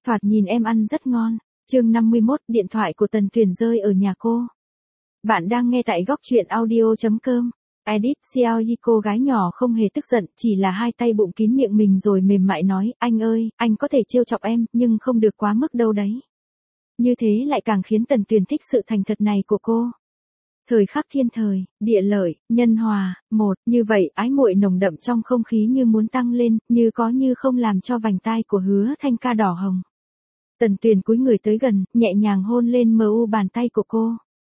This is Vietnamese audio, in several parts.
Thoạt nhìn em ăn rất ngon. Chương 51, điện thoại của Tần Tuyền rơi ở nhà cô. Bạn đang nghe tại góc truyện audio.com. Edit Xiaoyi, cô gái nhỏ không hề tức giận, chỉ là hai tay bụng kín miệng mình rồi mềm mại nói, anh ơi, anh có thể trêu chọc em, nhưng không được quá mức đâu đấy. Như thế lại càng khiến Tần Tuyền thích sự thành thật này của cô. Thời khắc thiên thời, địa lợi, nhân hòa, một, như vậy ái muội nồng đậm trong không khí như muốn tăng lên, như có như không làm cho vành tai của Hứa Thanh Ca đỏ hồng. Tần Tuyền cúi người tới gần, nhẹ nhàng hôn lên mu bàn tay của cô.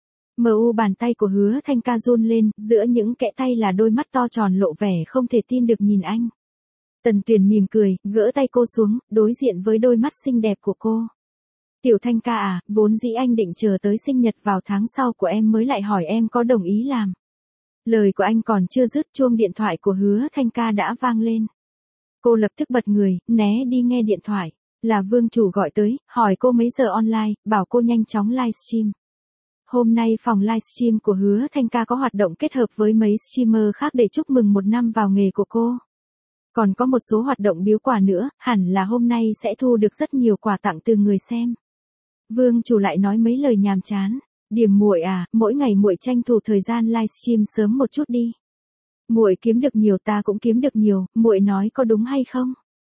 Mu bàn tay của Hứa Thanh Ca run lên, giữa những kẽ tay là đôi mắt to tròn lộ vẻ không thể tin được nhìn anh. Tần Tuyền mỉm cười, gỡ tay cô xuống, đối diện với đôi mắt xinh đẹp của cô. Tiểu Thanh Ca à, vốn dĩ anh định chờ tới sinh nhật vào tháng sau của em mới lại hỏi em có đồng ý làm. Lời của anh còn chưa dứt, chuông điện thoại của Hứa Thanh Ca đã vang lên. Cô lập tức bật người, né đi nghe điện thoại. Là Vương chủ gọi tới, hỏi cô mấy giờ online, bảo cô nhanh chóng livestream. Hôm nay phòng livestream của Hứa Thanh Ca có hoạt động kết hợp với mấy streamer khác để chúc mừng 1 năm vào nghề của cô. Còn có một số hoạt động biếu quà nữa, hẳn là hôm nay sẽ thu được rất nhiều quà tặng từ người xem. Vương chủ lại nói mấy lời nhàm chán. Điểm muội à, mỗi ngày muội tranh thủ thời gian livestream sớm một chút đi. Muội kiếm được nhiều ta cũng kiếm được nhiều, muội nói có đúng hay không?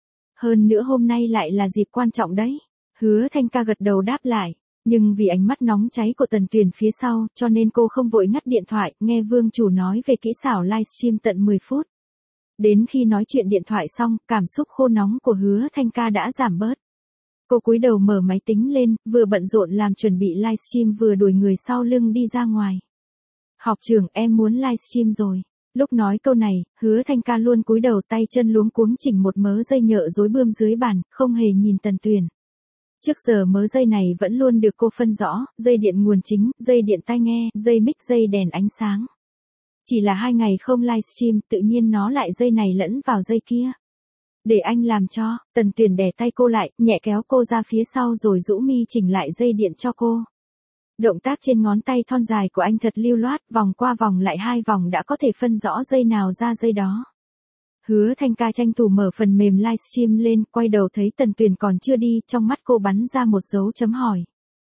Hơn nữa hôm nay lại là dịp quan trọng đấy. Hứa Thanh Ca gật đầu đáp lại. Nhưng vì ánh mắt nóng cháy của Tần Tuyền phía sau, cho nên cô không vội ngắt điện thoại, nghe Vương chủ nói về kỹ xảo livestream tận 10 phút. Đến khi nói chuyện điện thoại xong, cảm xúc khô nóng của Hứa Thanh Ca đã giảm bớt. Cô cúi đầu mở máy tính lên, vừa bận rộn làm chuẩn bị livestream vừa đuổi người sau lưng đi ra ngoài. Học trưởng, em muốn livestream rồi. Lúc nói câu này, Hứa Thanh Ca luôn cúi đầu, tay chân luống cuống chỉnh một mớ dây nhợ rối bươm dưới bàn, không hề nhìn Tần Tuyền. Trước giờ mớ dây này vẫn luôn được cô phân rõ, dây điện nguồn chính, dây điện tai nghe, dây mic, dây đèn ánh sáng. Chỉ là 2 ngày không livestream, tự nhiên nó lại dây này lẫn vào dây kia. Để anh làm cho. Tần Tuyền đè tay cô lại, nhẹ kéo cô ra phía sau rồi rũ mi chỉnh lại dây điện cho cô. Động tác trên ngón tay thon dài của anh thật lưu loát, vòng qua vòng lại 2 vòng đã có thể phân rõ dây nào ra dây đó. Hứa Thanh Ca tranh thủ mở phần mềm livestream lên, quay đầu thấy Tần Tuyền còn chưa đi, trong mắt cô bắn ra một dấu chấm hỏi.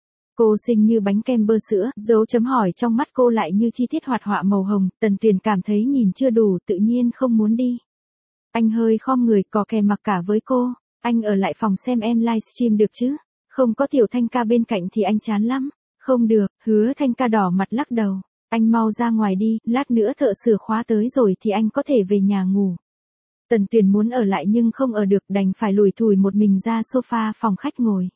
Cô xinh như bánh kem bơ sữa, dấu chấm hỏi trong mắt cô lại như chi tiết hoạt họa màu hồng, Tần Tuyền cảm thấy nhìn chưa đủ, tự nhiên không muốn đi. Anh hơi khom người, cò kè mặc cả với cô, anh ở lại phòng xem em livestream được chứ? Không có Tiểu Thanh Ca bên cạnh thì anh chán lắm. Không được, Hứa Thanh Ca đỏ mặt lắc đầu. Anh mau ra ngoài đi, lát nữa thợ sửa khóa tới rồi thì anh có thể về nhà ngủ. Tần Tuyền muốn ở lại nhưng không ở được, đành phải lủi thủi một mình ra sofa phòng khách ngồi.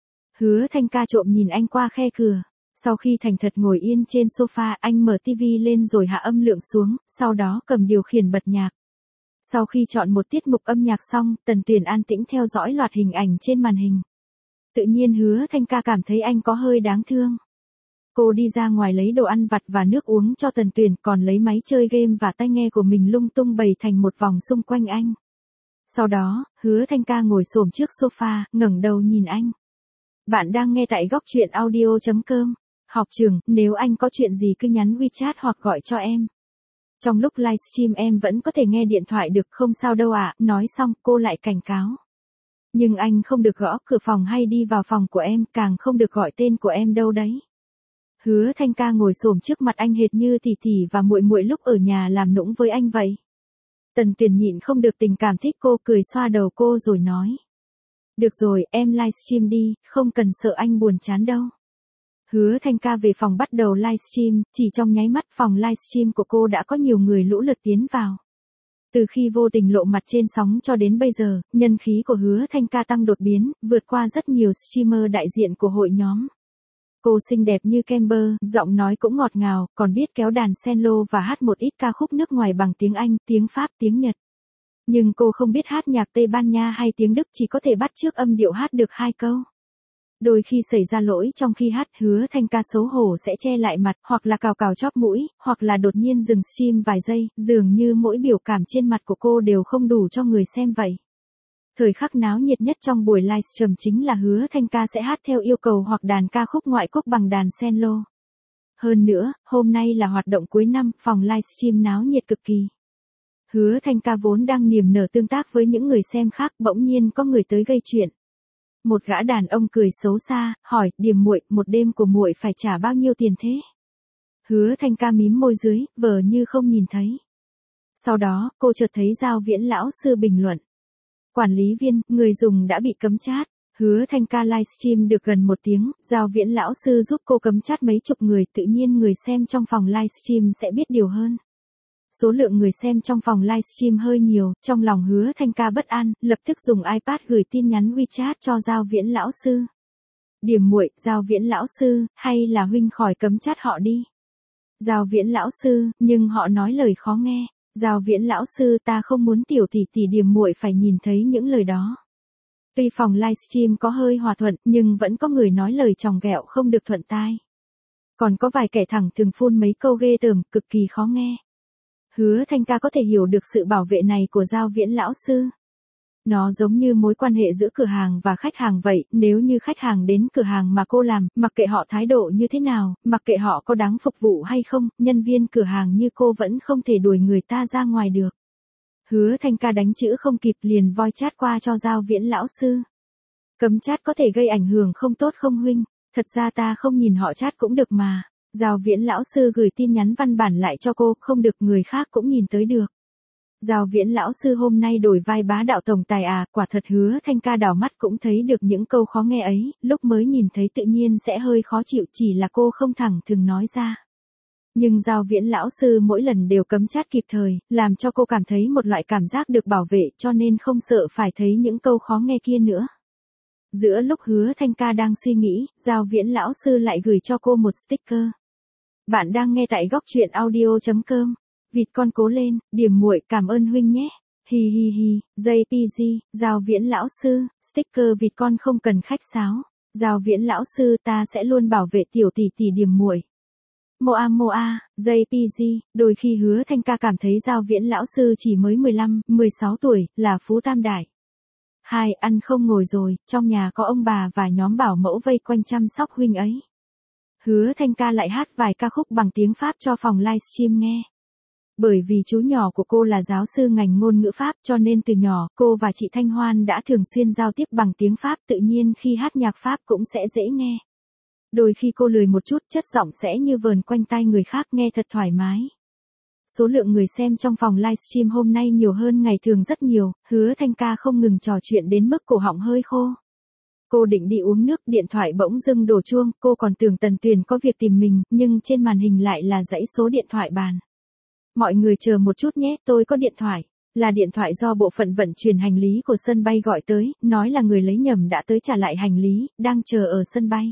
Hứa Thanh Ca trộm nhìn anh qua khe cửa. Sau khi thành thật ngồi yên trên sofa, anh mở tivi lên rồi hạ âm lượng xuống, sau đó cầm điều khiển bật nhạc. Sau khi chọn một tiết mục âm nhạc xong, Tần Tuyền an tĩnh theo dõi loạt hình ảnh trên màn hình. Tự nhiên Hứa Thanh Ca cảm thấy anh có hơi đáng thương. Cô đi ra ngoài lấy đồ ăn vặt và nước uống cho Tần Tuyền, còn lấy máy chơi game và tai nghe của mình lung tung bày thành một vòng xung quanh anh. Sau đó, Hứa Thanh Ca ngồi xổm trước sofa, ngẩng đầu nhìn anh. Bạn đang nghe tại góc truyện audio.com. Học trưởng, nếu anh có chuyện gì cứ nhắn WeChat hoặc gọi cho em. Trong lúc livestream em vẫn có thể nghe điện thoại được, không sao đâu ạ. Nói xong, cô lại cảnh cáo. Nhưng anh không được gõ cửa phòng hay đi vào phòng của em, càng không được gọi tên của em đâu đấy. Hứa Thanh Ca ngồi xổm trước mặt anh hệt như tỷ tỷ và muội muội lúc ở nhà làm nũng với anh vậy. Tần Tuyền nhịn không được tình cảm thích cô, cười xoa đầu cô rồi nói. Được rồi, em livestream đi, không cần sợ anh buồn chán đâu. Hứa Thanh Ca về phòng bắt đầu livestream, chỉ trong nháy mắt phòng livestream của cô đã có nhiều người lũ lượt tiến vào. Từ khi vô tình lộ mặt trên sóng cho đến bây giờ, nhân khí của Hứa Thanh Ca tăng đột biến, vượt qua rất nhiều streamer đại diện của hội nhóm. Cô xinh đẹp như kem bơ, giọng nói cũng ngọt ngào, còn biết kéo đàn cello và hát một ít ca khúc nước ngoài bằng tiếng Anh, tiếng Pháp, tiếng Nhật. Nhưng cô không biết hát nhạc Tây Ban Nha hay tiếng Đức, chỉ có thể bắt chước âm điệu hát được 2 câu. Đôi khi xảy ra lỗi trong khi hát, Hứa Thanh Ca xấu hổ sẽ che lại mặt, hoặc là cào cào chóp mũi, hoặc là đột nhiên dừng stream vài giây, dường như mỗi biểu cảm trên mặt của cô đều không đủ cho người xem vậy. Thời khắc náo nhiệt nhất trong buổi livestream chính là Hứa Thanh Ca sẽ hát theo yêu cầu hoặc đàn ca khúc ngoại quốc bằng đàn cello. Hơn nữa, hôm nay là hoạt động cuối năm, phòng livestream náo nhiệt cực kỳ. Hứa Thanh Ca vốn đang niềm nở tương tác với những người xem khác, bỗng nhiên có người tới gây chuyện. Một gã đàn ông cười xấu xa, hỏi, Điềm muội, một đêm của muội phải trả bao nhiêu tiền thế? Hứa Thanh Ca mím môi dưới, vờ như không nhìn thấy. Sau đó, cô chợt thấy Giao Viễn lão sư bình luận. Quản lý viên, người dùng đã bị cấm chat. Hứa Thanh Ca livestream được gần 1 tiếng, Giao Viễn lão sư giúp cô cấm chat mấy chục người, tự nhiên người xem trong phòng livestream sẽ biết điều hơn. Số lượng người xem trong phòng livestream hơi nhiều, trong lòng Hứa Thanh Ca bất an, lập tức dùng iPad gửi tin nhắn WeChat cho Giao Viễn lão sư. Điềm muội, Giao Viễn lão sư, hay là huynh khỏi cấm chat họ đi. Giao Viễn lão sư, nhưng họ nói lời khó nghe. Giao Viễn lão sư, ta không muốn tiểu tỷ tỷ Điềm muội phải nhìn thấy những lời đó. Tuy phòng livestream có hơi hòa thuận, nhưng vẫn có người nói lời chòng ghẹo không được thuận tai. Còn có vài kẻ thẳng thường phun mấy câu ghê tởm, cực kỳ khó nghe. Hứa Thanh Ca có thể hiểu được sự bảo vệ này của Giao Viễn lão sư. Nó giống như mối quan hệ giữa cửa hàng và khách hàng vậy, nếu như khách hàng đến cửa hàng mà cô làm, mặc kệ họ thái độ như thế nào, mặc kệ họ có đáng phục vụ hay không, nhân viên cửa hàng như cô vẫn không thể đuổi người ta ra ngoài được. Hứa Thanh Ca đánh chữ không kịp liền voi chat qua cho Giao Viễn lão sư. Cấm chat có thể gây ảnh hưởng không tốt không huynh? Thật ra ta không nhìn họ chat cũng được mà. Giao Viễn lão sư gửi tin nhắn văn bản lại cho cô, không được người khác cũng nhìn tới được. Giao Viễn lão sư hôm nay đổi vai bá đạo tổng tài à, quả thật Hứa Thanh Ca đảo mắt cũng thấy được những câu khó nghe ấy, lúc mới nhìn thấy tự nhiên sẽ hơi khó chịu, chỉ là cô không thẳng thừng nói ra. Nhưng Giao Viễn lão sư mỗi lần đều cấm chat kịp thời, làm cho cô cảm thấy một loại cảm giác được bảo vệ, cho nên không sợ phải thấy những câu khó nghe kia nữa. Giữa lúc Hứa Thanh Ca đang suy nghĩ, Giao Viễn lão sư lại gửi cho cô một sticker. Bạn đang nghe tại góc truyện audio.com. Vịt con cố lên, Điềm muội, cảm ơn huynh nhé. Hi hi hi, JPG, Giao Viễn lão sư, sticker vịt con không cần khách sáo. Giao Viễn lão sư, ta sẽ luôn bảo vệ tiểu tỷ tỷ Điềm muội. Moa, JPG, đôi khi Hứa Thanh Ca cảm thấy Giao Viễn lão sư chỉ mới 15, 16 tuổi, là phú tam đại. Hai, ăn không ngồi rồi, trong nhà có ông bà và nhóm bảo mẫu vây quanh chăm sóc huynh ấy. Hứa Thanh Ca lại hát vài ca khúc bằng tiếng Pháp cho phòng livestream nghe. Bởi vì chú nhỏ của cô là giáo sư ngành ngôn ngữ Pháp cho nên từ nhỏ, cô và chị Thanh Hoan đã thường xuyên giao tiếp bằng tiếng Pháp, tự nhiên khi hát nhạc Pháp cũng sẽ dễ nghe. Đôi khi cô lười một chút, chất giọng sẽ như vờn quanh tai người khác, nghe thật thoải mái. Số lượng người xem trong phòng livestream hôm nay nhiều hơn ngày thường rất nhiều, Hứa Thanh Ca không ngừng trò chuyện đến mức cổ họng hơi khô. Cô định đi uống nước, điện thoại bỗng dưng đổ chuông, cô còn tưởng Tần Tuyền có việc tìm mình, nhưng trên màn hình lại là dãy số điện thoại bàn. Mọi người chờ một chút nhé, tôi có điện thoại. Là điện thoại do bộ phận vận chuyển hành lý của sân bay gọi tới, nói là người lấy nhầm đã tới trả lại hành lý, đang chờ ở sân bay.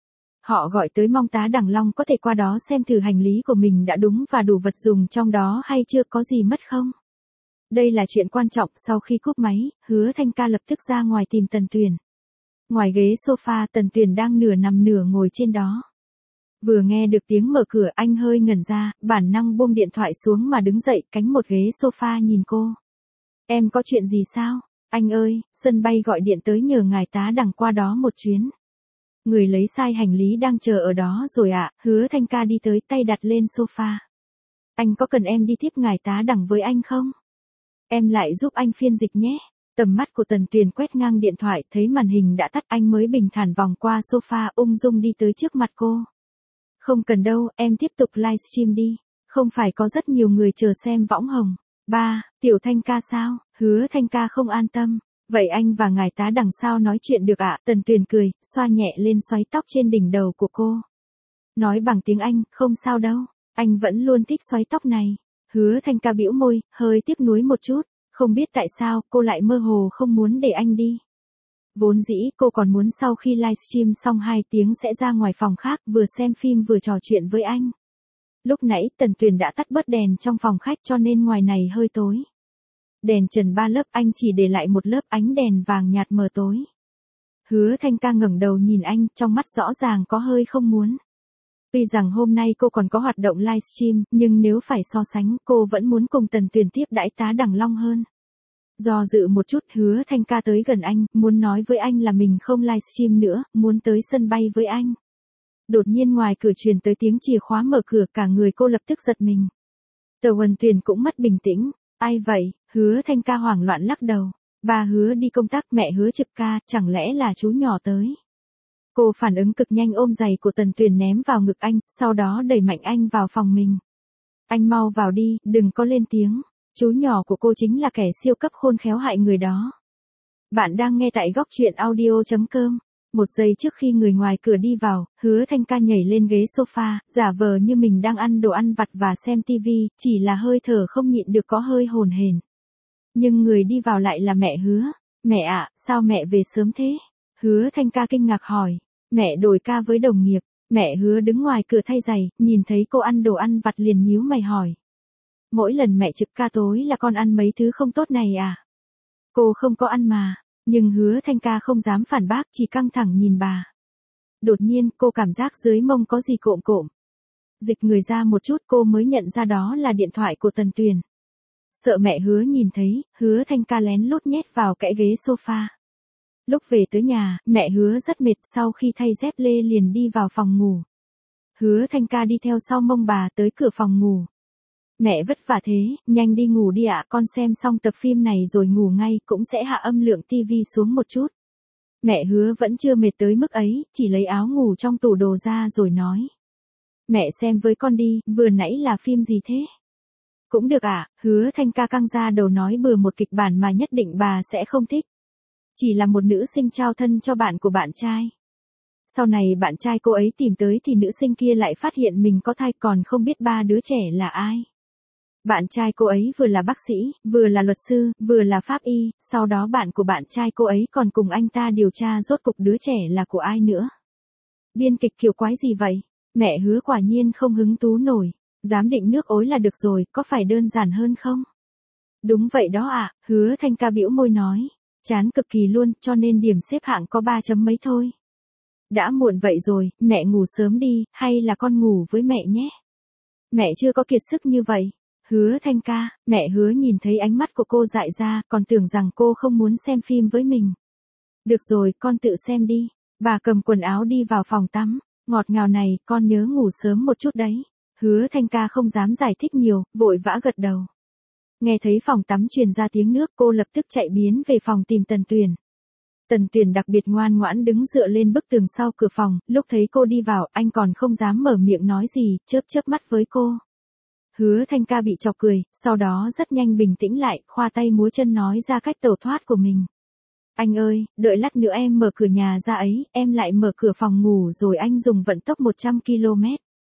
Họ gọi tới mong tá Đằng Long có thể qua đó xem thử hành lý của mình đã đúng và đủ vật dùng trong đó hay chưa, có gì mất không. Đây là chuyện quan trọng. Sau khi cúp máy, Hứa Thanh Ca lập tức ra ngoài tìm Tần Tuyền. Ngoài ghế sofa, Tần Tuyền đang nửa nằm nửa ngồi trên đó. Vừa nghe được tiếng mở cửa, anh hơi ngẩn ra, bản năng buông điện thoại xuống mà đứng dậy, cánh một ghế sofa nhìn cô. Em có chuyện gì sao? Anh ơi, sân bay gọi điện tới nhờ ngài tá Đằng qua đó một chuyến. Người lấy sai hành lý đang chờ ở đó rồi ạ. Hứa Thanh Ca đi tới, tay đặt lên sofa. Anh có cần em đi tiếp ngài tá Đằng với anh không? Em lại giúp anh phiên dịch nhé. Tầm mắt của Tần Tuyền quét ngang điện thoại, thấy màn hình đã tắt, anh mới bình thản vòng qua sofa, ung dung đi tới trước mặt cô. Không cần đâu, em tiếp tục livestream đi. Không phải có rất nhiều người chờ xem võng hồng. Ba, Tiểu Thanh Ca sao? Hứa Thanh Ca không an tâm. Vậy anh và ngài tá Đằng sao nói chuyện được ạ? Tần Tuyền cười, xoa nhẹ lên xoáy tóc trên đỉnh đầu của cô. Nói bằng tiếng Anh, không sao đâu. Anh vẫn luôn thích xoáy tóc này. Hứa Thanh Ca bĩu môi, hơi tiếc nuối một chút. Không biết tại sao, cô lại mơ hồ không muốn để anh đi. Vốn dĩ cô còn muốn sau khi livestream xong 2 tiếng sẽ ra ngoài phòng khác, vừa xem phim vừa trò chuyện với anh. Lúc nãy Tần Tuyền đã tắt bớt đèn trong phòng khách cho nên ngoài này hơi tối. Đèn trần 3 lớp, anh chỉ để lại một lớp ánh đèn vàng nhạt mờ tối. Hứa Thanh Ca ngẩng đầu nhìn anh, trong mắt rõ ràng có hơi không muốn. Tuy rằng hôm nay cô còn có hoạt động livestream, nhưng nếu phải so sánh, cô vẫn muốn cùng Tần Tuyền tiếp đãi tá Đằng Long hơn. Do dự một chút, Hứa Thanh Ca tới gần anh, muốn nói với anh là mình không livestream nữa, muốn tới sân bay với anh. Đột nhiên ngoài cửa truyền tới tiếng chìa khóa mở cửa, cả người cô lập tức giật mình. Tờ Huân Tuyền cũng mất bình tĩnh. Ai vậy? Hứa Thanh Ca hoảng loạn lắc đầu. Ba Hứa đi công tác, mẹ Hứa trực ca, chẳng lẽ là chú nhỏ tới. Cô phản ứng cực nhanh ôm giày của Tần Tuyền ném vào ngực anh, sau đó đẩy mạnh anh vào phòng mình. Anh mau vào đi, đừng có lên tiếng. Chú nhỏ của cô chính là kẻ siêu cấp khôn khéo hại người đó. Bạn đang nghe tại góc truyện audio.com. Một giây trước khi người ngoài cửa đi vào, Hứa Thanh Ca nhảy lên ghế sofa, giả vờ như mình đang ăn đồ ăn vặt và xem tivi, chỉ là hơi thở không nhịn được có hơi hồn hển. Nhưng người đi vào lại là mẹ Hứa. Mẹ ạ, sao mẹ về sớm thế? Hứa Thanh Ca kinh ngạc hỏi. Mẹ đổi ca với đồng nghiệp. Mẹ Hứa đứng ngoài cửa thay giày, nhìn thấy cô ăn đồ ăn vặt liền nhíu mày hỏi. Mỗi lần mẹ trực ca tối là con ăn mấy thứ không tốt này à? Cô không có ăn mà. Nhưng Hứa Thanh Ca không dám phản bác, chỉ căng thẳng nhìn bà. Đột nhiên cô cảm giác dưới mông có gì cộm cộm. Dịch người ra một chút cô mới nhận ra đó là điện thoại của Tần Tuyền. Sợ mẹ Hứa nhìn thấy, Hứa Thanh Ca lén lút nhét vào kẽ ghế sofa. Lúc về tới nhà, mẹ Hứa rất mệt, sau khi thay dép lê liền đi vào phòng ngủ. Hứa Thanh Ca đi theo sau mông bà tới cửa phòng ngủ. Mẹ vất vả thế, nhanh đi ngủ đi ạ, con xem xong tập phim này rồi ngủ ngay, cũng sẽ hạ âm lượng tivi xuống một chút. Mẹ Hứa vẫn chưa mệt tới mức ấy, chỉ lấy áo ngủ trong tủ đồ ra rồi nói. Mẹ xem với con đi, vừa nãy là phim gì thế? Cũng được ạ, Hứa Thanh Ca căng ra đầu nói bừa một kịch bản mà nhất định bà sẽ không thích. Chỉ là một nữ sinh trao thân cho bạn của bạn trai. Sau này bạn trai cô ấy tìm tới thì nữ sinh kia lại phát hiện mình có thai, còn không biết ba đứa trẻ là ai. Bạn trai cô ấy vừa là bác sĩ, vừa là luật sư, vừa là pháp y, sau đó bạn của bạn trai cô ấy còn cùng anh ta điều tra rốt cục đứa trẻ là của ai nữa. Biên kịch kiểu quái gì vậy? Mẹ Hứa quả nhiên không hứng thú nổi. Giám định nước ối là được rồi, có phải đơn giản hơn không? Đúng vậy đó ạ, Hứa Thanh Ca bĩu môi nói. Chán cực kỳ luôn, cho nên điểm xếp hạng có 3 chấm mấy thôi. Đã muộn vậy rồi, mẹ ngủ sớm đi, hay là con ngủ với mẹ nhé? Mẹ chưa có kiệt sức như vậy. Hứa Thanh Ca, mẹ Hứa nhìn thấy ánh mắt của cô dại ra, còn tưởng rằng cô không muốn xem phim với mình. Được rồi, con tự xem đi. Bà cầm quần áo đi vào phòng tắm. Ngọt ngào này, con nhớ ngủ sớm một chút đấy. Hứa Thanh Ca không dám giải thích nhiều, vội vã gật đầu. Nghe thấy phòng tắm truyền ra tiếng nước, cô lập tức chạy biến về phòng tìm Tần Tuyền. Tần Tuyền đặc biệt ngoan ngoãn đứng dựa lên bức tường sau cửa phòng, lúc thấy cô đi vào, anh còn không dám mở miệng nói gì, chớp chớp mắt với cô. Hứa Thanh Ca bị chọc cười, sau đó rất nhanh bình tĩnh lại, khoa tay múa chân nói ra cách tẩu thoát của mình. Anh ơi, đợi lát nữa em mở cửa nhà ra ấy, em lại mở cửa phòng ngủ rồi anh dùng vận tốc 100 km.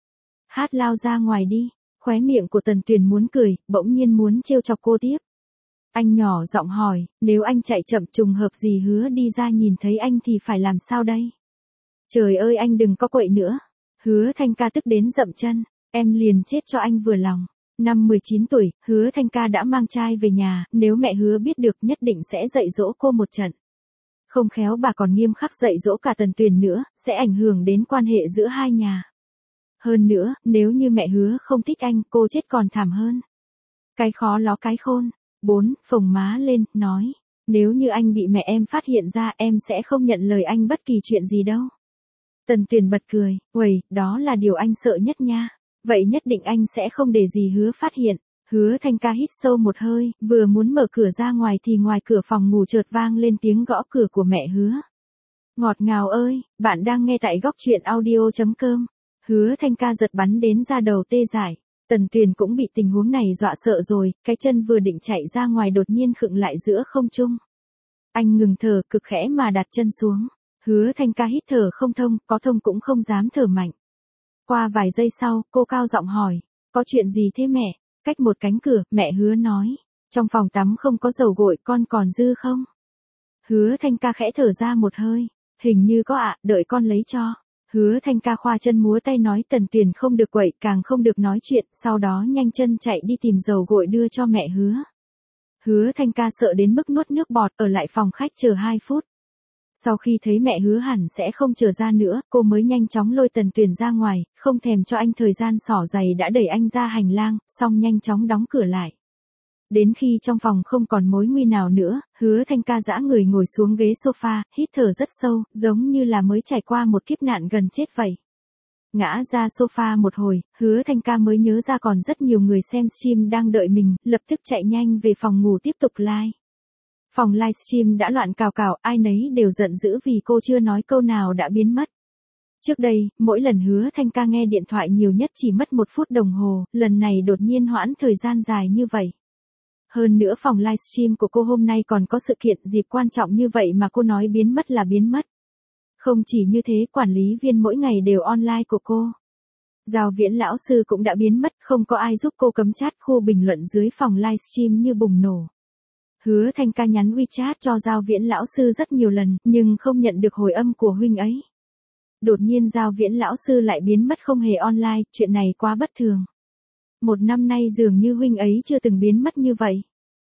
Hát lao ra ngoài đi. Khóe miệng của Tần Tuyền muốn cười, bỗng nhiên muốn trêu chọc cô tiếp. Anh nhỏ giọng hỏi, nếu anh chạy chậm trùng hợp gì Hứa đi ra nhìn thấy anh thì phải làm sao đây? Trời ơi anh đừng có quậy nữa. Hứa Thanh Ca tức đến dậm chân, em liền chết cho anh vừa lòng. Năm 19 tuổi, Hứa Thanh Ca đã mang trai về nhà, nếu mẹ Hứa biết được nhất định sẽ dạy dỗ cô một trận. Không khéo bà còn nghiêm khắc dạy dỗ cả Tần Tuyền nữa, sẽ ảnh hưởng đến quan hệ giữa hai nhà. Hơn nữa, nếu như mẹ Hứa không thích anh, cô chết còn thảm hơn. Cái khó ló cái khôn. 4. Phồng má lên, nói. Nếu như anh bị mẹ em phát hiện ra, em sẽ không nhận lời anh bất kỳ chuyện gì đâu. Tần Tuyền bật cười, uầy, đó là điều anh sợ nhất nha. Vậy nhất định anh sẽ không để gì Hứa phát hiện. Hứa Thanh Ca hít sâu một hơi, vừa muốn mở cửa ra ngoài thì ngoài cửa phòng ngủ chợt vang lên tiếng gõ cửa của mẹ Hứa. Ngọt ngào ơi, bạn đang nghe tại góc truyện audio.com. Hứa Thanh Ca giật bắn đến da đầu tê dại. Tần Tuyền cũng bị tình huống này dọa sợ rồi, cái chân vừa định chạy ra ngoài đột nhiên khựng lại giữa không trung. Anh ngừng thở cực khẽ mà đặt chân xuống. Hứa Thanh Ca hít thở không thông, có thông cũng không dám thở mạnh. Qua vài giây sau, cô cao giọng hỏi, có chuyện gì thế mẹ? Cách một cánh cửa, mẹ Hứa nói, trong phòng tắm không có dầu gội, con còn dư không? Hứa Thanh Ca khẽ thở ra một hơi, hình như có ạ, đợi con lấy cho. Hứa Thanh Ca khoa chân múa tay nói Tần Tuyền không được quậy, càng không được nói chuyện, sau đó nhanh chân chạy đi tìm dầu gội đưa cho mẹ Hứa. Hứa Thanh Ca sợ đến mức nuốt nước bọt, ở lại phòng khách chờ 2 phút. Sau khi thấy mẹ Hứa hẳn sẽ không chờ ra nữa, cô mới nhanh chóng lôi Tần Tuyền ra ngoài, không thèm cho anh thời gian xỏ giày đã đẩy anh ra hành lang, xong nhanh chóng đóng cửa lại. Đến khi trong phòng không còn mối nguy nào nữa, Hứa Thanh Ca giã người ngồi xuống ghế sofa, hít thở rất sâu, giống như là mới trải qua một kiếp nạn gần chết vậy. Ngã ra sofa một hồi, Hứa Thanh Ca mới nhớ ra còn rất nhiều người xem stream đang đợi mình, lập tức chạy nhanh về phòng ngủ tiếp tục live. Phòng livestream đã loạn cào cào, ai nấy đều giận dữ vì cô chưa nói câu nào đã biến mất. Trước đây, mỗi lần Hứa Thanh Ca nghe điện thoại nhiều nhất chỉ mất 1 phút đồng hồ, lần này đột nhiên hoãn thời gian dài như vậy. Hơn nữa phòng livestream của cô hôm nay còn có sự kiện dịp quan trọng như vậy mà cô nói biến mất là biến mất. Không chỉ như thế, quản lý viên mỗi ngày đều online của cô. Giao Viễn lão sư cũng đã biến mất, không có ai giúp cô cấm chat, khu bình luận dưới phòng livestream như bùng nổ. Hứa Thanh Ca nhắn WeChat cho Giao Viễn lão sư rất nhiều lần, nhưng không nhận được hồi âm của huynh ấy. Đột nhiên Giao Viễn lão sư lại biến mất không hề online, chuyện này quá bất thường. 1 năm nay dường như huynh ấy chưa từng biến mất như vậy.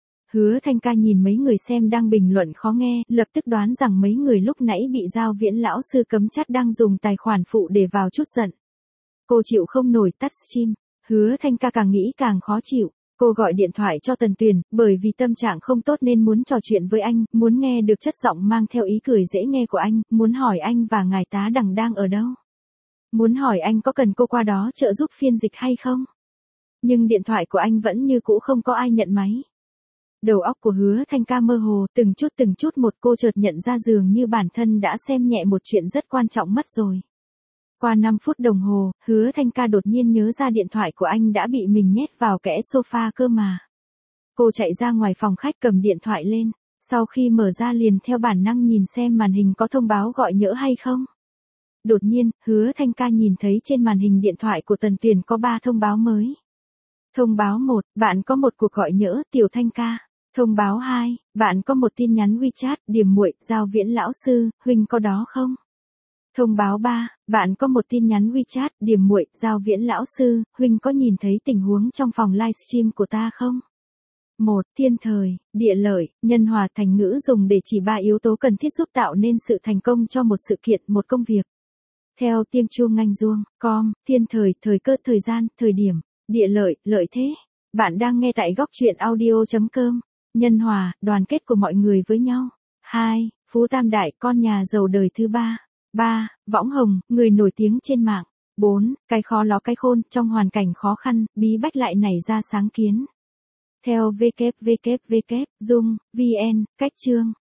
Hứa Thanh Ca nhìn mấy người xem đang bình luận khó nghe, lập tức đoán rằng mấy người lúc nãy bị Giao Viễn lão sư cấm chat đang dùng tài khoản phụ để vào chút giận. Cô chịu không nổi tắt stream, Hứa Thanh Ca càng nghĩ càng khó chịu. Cô gọi điện thoại cho Tần Tuyền, bởi vì tâm trạng không tốt nên muốn trò chuyện với anh, muốn nghe được chất giọng mang theo ý cười dễ nghe của anh, muốn hỏi anh và ngài tá đằng đang ở đâu. Muốn hỏi anh có cần cô qua đó trợ giúp phiên dịch hay không. Nhưng điện thoại của anh vẫn như cũ không có ai nhận máy. Đầu óc của Hứa Thanh Ca mơ hồ, từng chút một cô chợt nhận ra dường như bản thân đã xem nhẹ một chuyện rất quan trọng mất rồi. Qua 5 phút đồng hồ, Hứa Thanh Ca đột nhiên nhớ ra điện thoại của anh đã bị mình nhét vào kẽ sofa cơ mà. Cô chạy ra ngoài phòng khách cầm điện thoại lên, sau khi mở ra liền theo bản năng nhìn xem màn hình có thông báo gọi nhỡ hay không. Đột nhiên, Hứa Thanh Ca nhìn thấy trên màn hình điện thoại của Tần Tuyền có 3 thông báo mới. Thông báo 1, bạn có một cuộc gọi nhỡ, Tiểu Thanh Ca. Thông báo 2, bạn có một tin nhắn WeChat, Điềm muội, Giao Viễn lão sư, huynh có đó không? Thông báo 3, bạn có một tin nhắn WeChat, Điềm muội, Giao Viễn lão sư, huynh có nhìn thấy tình huống trong phòng livestream của ta không? 1. Thiên thời, địa lợi, nhân hòa thành ngữ dùng để chỉ 3 yếu tố cần thiết giúp tạo nên sự thành công cho một sự kiện, một công việc. Theo tiếng chuông nganh ruông, thiên thời, thời cơ, thời gian, thời điểm, địa lợi, lợi thế. Bạn đang nghe tại góc truyện audio.com. Nhân hòa, đoàn kết của mọi người với nhau. 2. Phú Tam Đại, con nhà giàu đời thứ 3. 3. Võng hồng, người nổi tiếng trên mạng. 4. Cái khó ló cái khôn, trong hoàn cảnh khó khăn, bí bách lại nảy ra sáng kiến. Theo www.dung.vn, cách chương.